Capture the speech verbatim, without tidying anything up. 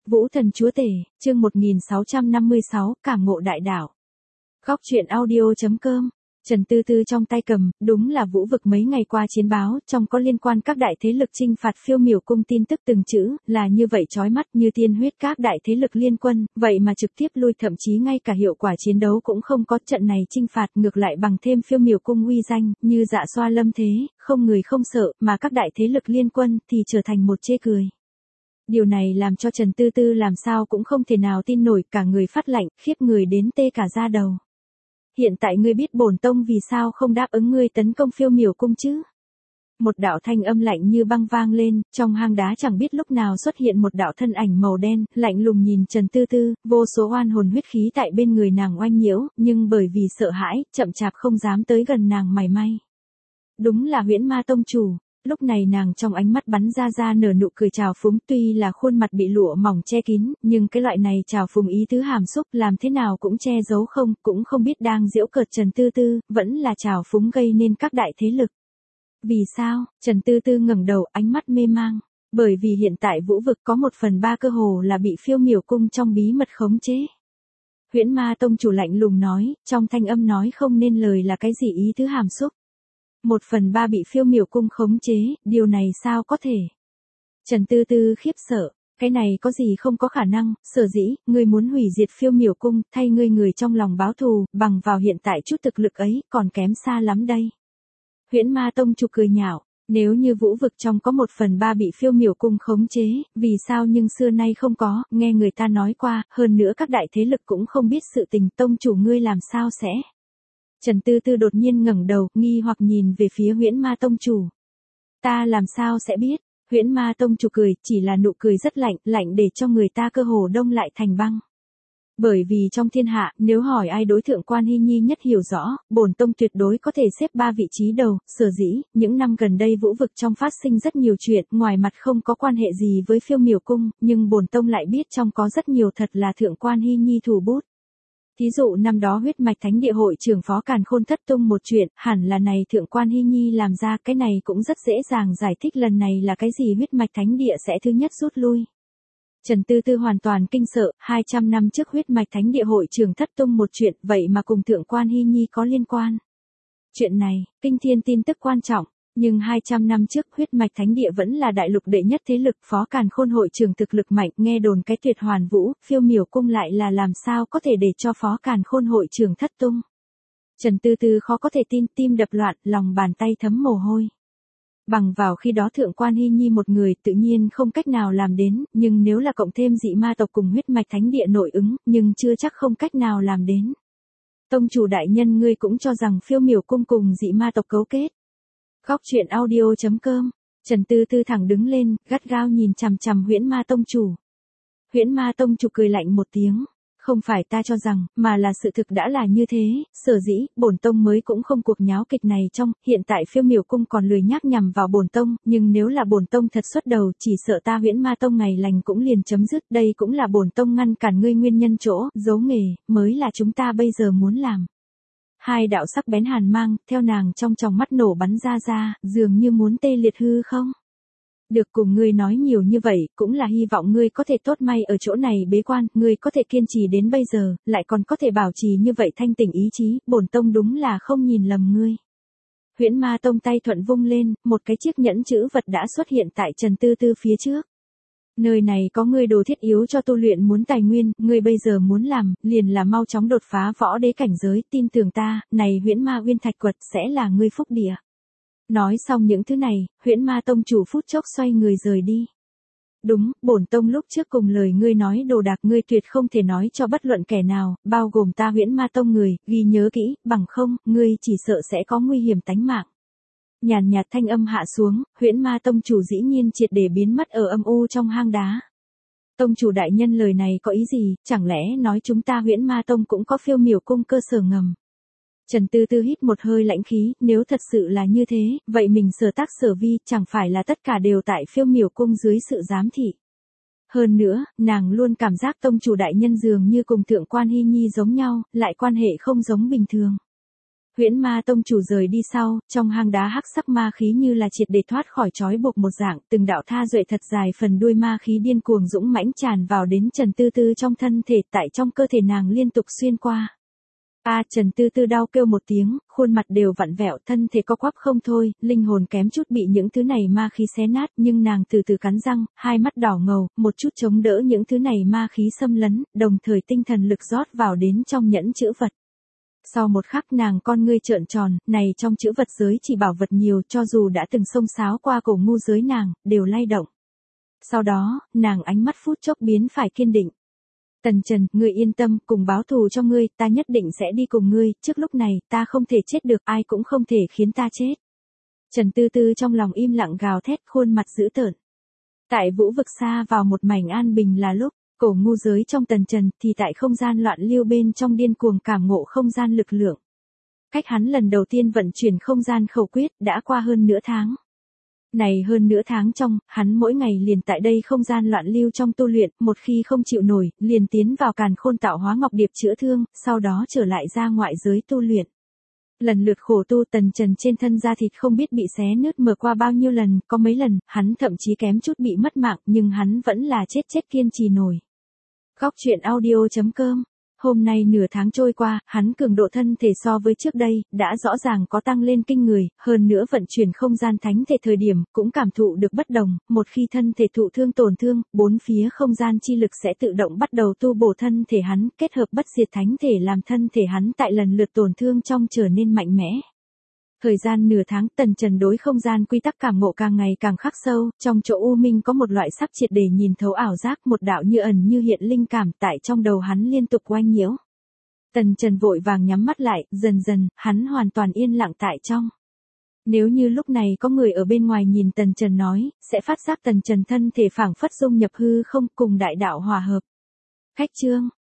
Vũ Thần Chúa Tể, chương một nghìn sáu trăm năm mươi sáu, Cảm ngộ đại đạo. Góc truyện audio.com. Trần Tư Tư trong tay cầm, đúng là Vũ Vực mấy ngày qua chiến báo, trong có liên quan các đại thế lực chinh phạt Phiêu Miểu Cung tin tức từng chữ, là như vậy chói mắt như tiên huyết các đại thế lực liên quân, vậy mà trực tiếp lui, thậm chí ngay cả hiệu quả chiến đấu cũng không có. Trận này chinh phạt ngược lại bằng thêm Phiêu Miểu Cung uy danh, như dạ xoa lâm thế, không người không sợ, mà các đại thế lực liên quân thì trở thành một chê cười. Điều này làm cho Trần Tư Tư làm sao cũng không thể nào tin nổi, cả người phát lạnh, khiếp người đến tê cả da đầu. Hiện tại ngươi biết bổn tông vì sao không đáp ứng ngươi tấn công Phiêu Miểu Cung chứ? Một đạo thanh âm lạnh như băng vang lên, trong hang đá chẳng biết lúc nào xuất hiện một đạo thân ảnh màu đen, lạnh lùng nhìn Trần Tư Tư, vô số oan hồn huyết khí tại bên người nàng oanh nhiễu, nhưng bởi vì sợ hãi, chậm chạp không dám tới gần nàng mảy may. Đúng là Huyễn Ma tông chủ. Lúc này nàng trong ánh mắt bắn ra ra nở nụ cười trào phúng, tuy là khuôn mặt bị lụa mỏng che kín, nhưng cái loại này trào phúng ý tứ hàm xúc làm thế nào cũng che giấu không, cũng không biết đang giễu cợt Trần Tư Tư, vẫn là trào phúng gây nên các đại thế lực. Vì sao? Trần Tư Tư ngẩng đầu, ánh mắt mê mang. Bởi vì hiện tại Vũ Vực có một phần ba cơ hồ là bị Phiêu Miểu Cung trong bí mật khống chế. Huyễn Ma tông chủ lạnh lùng nói, trong thanh âm nói không nên lời là cái gì ý tứ hàm xúc. Một phần ba bị Phiêu Miểu Cung khống chế, điều này sao có thể? Trần Tư Tư khiếp sợ, cái này có gì không có khả năng, sở dĩ, ngươi muốn hủy diệt Phiêu Miểu Cung, thay ngươi người trong lòng báo thù, bằng vào hiện tại chút thực lực ấy, còn kém xa lắm đây. Huyễn Ma tông chủ cười nhạo, nếu như Vũ Vực trong có một phần ba bị Phiêu Miểu Cung khống chế, vì sao nhưng xưa nay không có, nghe người ta nói qua, hơn nữa các đại thế lực cũng không biết sự tình, tông chủ ngươi làm sao sẽ... Trần Tư Tư đột nhiên ngẩng đầu, nghi hoặc nhìn về phía Huyễn Ma tông chủ. Ta làm sao sẽ biết? Huyễn Ma tông chủ cười, chỉ là nụ cười rất lạnh, lạnh để cho người ta cơ hồ đông lại thành băng. Bởi vì trong thiên hạ, nếu hỏi ai đối thượng Quan Hy Nhi nhất hiểu rõ, bổn tông tuyệt đối có thể xếp ba vị trí đầu, sở dĩ, những năm gần đây Vũ Vực trong phát sinh rất nhiều chuyện, ngoài mặt không có quan hệ gì với Phiêu Miểu Cung, nhưng bổn tông lại biết trong có rất nhiều thật là thượng Quan Hy Nhi thủ bút. Thí dụ năm đó huyết mạch thánh địa hội trưởng Phó Càn Khôn thất tung một chuyện, hẳn là này thượng Quan Hy Nhi làm ra, cái này cũng rất dễ dàng giải thích lần này là cái gì huyết mạch thánh địa sẽ thứ nhất rút lui. Trần Tư Tư hoàn toàn kinh sợ, hai trăm năm trước huyết mạch thánh địa hội trưởng thất tung một chuyện, vậy mà cùng thượng Quan Hy Nhi có liên quan. Chuyện này, kinh thiên tin tức quan trọng. Nhưng hai trăm năm trước huyết mạch thánh địa vẫn là đại lục đệ nhất thế lực, Phó Càn Khôn hội trưởng thực lực mạnh, nghe đồn cái tuyệt hoàn vũ, Phiêu Miểu Cung lại là làm sao có thể để cho Phó Càn Khôn hội trưởng thất tung. Trần Tư Tư khó có thể tin, tim đập loạn, lòng bàn tay thấm mồ hôi. Bằng vào khi đó thượng Quan Hy Nhi một người tự nhiên không cách nào làm đến, nhưng nếu là cộng thêm dị ma tộc cùng huyết mạch thánh địa nội ứng, nhưng chưa chắc không cách nào làm đến. Tông chủ đại nhân ngươi cũng cho rằng Phiêu Miểu Cung cùng dị ma tộc cấu kết. Góc truyện audio.com. Trần Tư Tư thẳng đứng lên, gắt gao nhìn chằm chằm Huyễn Ma tông chủ. Huyễn Ma tông chủ cười lạnh một tiếng, không phải ta cho rằng, mà là sự thực đã là như thế, sở dĩ, bổn tông mới cũng không cuộc nháo kịch này trong, hiện tại Phiêu Miểu Cung còn lười nhác nhằm vào bổn tông, nhưng nếu là bổn tông thật xuất đầu, chỉ sợ ta Huyễn Ma tông ngày lành cũng liền chấm dứt, đây cũng là bổn tông ngăn cản ngươi nguyên nhân chỗ, giấu nghề, mới là chúng ta bây giờ muốn làm. Hai đạo sắc bén hàn mang, theo nàng trong tròng mắt nổ bắn ra ra, dường như muốn tê liệt hư không? Được, cùng ngươi nói nhiều như vậy, cũng là hy vọng ngươi có thể tốt may ở chỗ này bế quan, ngươi có thể kiên trì đến bây giờ, lại còn có thể bảo trì như vậy thanh tỉnh ý chí, bổn tông đúng là không nhìn lầm ngươi. Huyễn Ma tông tay thuận vung lên, một cái chiếc nhẫn chữ vật đã xuất hiện tại Trần Tư Tư phía trước. Nơi này có ngươi đồ thiết yếu cho tu luyện muốn tài nguyên, ngươi bây giờ muốn làm, liền là mau chóng đột phá võ đế cảnh giới, tin tưởng ta, này Huyễn Ma Uyên Thạch Quật sẽ là ngươi phúc địa. Nói xong những thứ này, Huyễn Ma tông chủ phút chốc xoay người rời đi. Đúng, bổn tông lúc trước cùng lời ngươi nói đồ đạc ngươi tuyệt không thể nói cho bất luận kẻ nào, bao gồm ta Huyễn Ma tông người, ghi nhớ kỹ, bằng không, ngươi chỉ sợ sẽ có nguy hiểm tánh mạng. Nhàn nhạt thanh âm hạ xuống, Huyễn Ma tông chủ dĩ nhiên triệt để biến mất ở âm u trong hang đá. Tông chủ đại nhân lời này có ý gì, chẳng lẽ nói chúng ta Huyễn Ma tông cũng có Phiêu Miểu Cung cơ sở ngầm. Trần Tư Tư hít một hơi lãnh khí, nếu thật sự là như thế, vậy mình sở tác sở vi, chẳng phải là tất cả đều tại Phiêu Miểu Cung dưới sự giám thị. Hơn nữa, nàng luôn cảm giác tông chủ đại nhân dường như cùng thượng Quan Hy Nhi giống nhau, lại quan hệ không giống bình thường. Huyễn Ma tông chủ rời đi sau, trong hang đá hắc sắc ma khí như là triệt để thoát khỏi trói buộc một dạng, từng đạo tha duệ thật dài phần đuôi ma khí điên cuồng dũng mãnh tràn vào đến Trần Tư Tư trong thân thể, tại trong cơ thể nàng liên tục xuyên qua. A Trần Tư Tư đau kêu một tiếng, khuôn mặt đều vặn vẹo, thân thể co quắp không thôi, linh hồn kém chút bị những thứ này ma khí xé nát, nhưng nàng từ từ cắn răng, hai mắt đỏ ngầu, một chút chống đỡ những thứ này ma khí xâm lấn, đồng thời tinh thần lực rót vào đến trong nhẫn chữ vật. Sau một khắc nàng con ngươi trợn tròn, này trong chữ vật giới chỉ bảo vật nhiều, cho dù đã từng xông xáo qua cổ ngu giới nàng, đều lay động. Sau đó, nàng ánh mắt phút chốc biến phải kiên định. Tần Trần, ngươi yên tâm, cùng báo thù cho ngươi, ta nhất định sẽ đi cùng ngươi, trước lúc này, ta không thể chết được, ai cũng không thể khiến ta chết. Trần Tư Tư trong lòng im lặng gào thét, khuôn mặt dữ tợn. Tại vũ vực xa vào một mảnh an bình là lúc, cổ ngu giới trong Tần Trần thì tại không gian loạn lưu bên trong điên cuồng cảm ngộ không gian lực lượng. Cách hắn lần đầu tiên vận chuyển không gian khẩu quyết đã qua hơn nửa tháng. Này hơn nửa tháng trong, hắn mỗi ngày liền tại đây không gian loạn lưu trong tu luyện, một khi không chịu nổi, liền tiến vào càn khôn tạo hóa ngọc điệp chữa thương, sau đó trở lại ra ngoại giới tu luyện. Lần lượt khổ tu Tần Trần trên thân da thịt không biết bị xé nứt mở qua bao nhiêu lần, có mấy lần, hắn thậm chí kém chút bị mất mạng, nhưng hắn vẫn là chết chết kiên trì nổi. Góc truyện audio chấm com. Hôm nay nửa tháng trôi qua, hắn cường độ thân thể so với trước đây, đã rõ ràng có tăng lên kinh người, hơn nữa vận chuyển không gian thánh thể thời điểm, cũng cảm thụ được bất đồng, một khi thân thể thụ thương tổn thương, bốn phía không gian chi lực sẽ tự động bắt đầu tu bổ thân thể hắn, kết hợp bất diệt thánh thể làm thân thể hắn tại lần lượt tổn thương trong trở nên mạnh mẽ. Thời gian nửa tháng Tần Trần đối không gian quy tắc cảm ngộ càng ngày càng khắc sâu, trong chỗ u minh có một loại sắp triệt để nhìn thấu ảo giác, một đạo như ẩn như hiện linh cảm tại trong đầu hắn liên tục oanh nhiễu. Tần Trần vội vàng nhắm mắt lại, dần dần, hắn hoàn toàn yên lặng tại trong. Nếu như lúc này có người ở bên ngoài nhìn Tần Trần nói, sẽ phát giác Tần Trần thân thể phảng phất dung nhập hư không cùng đại đạo hòa hợp. Khách chương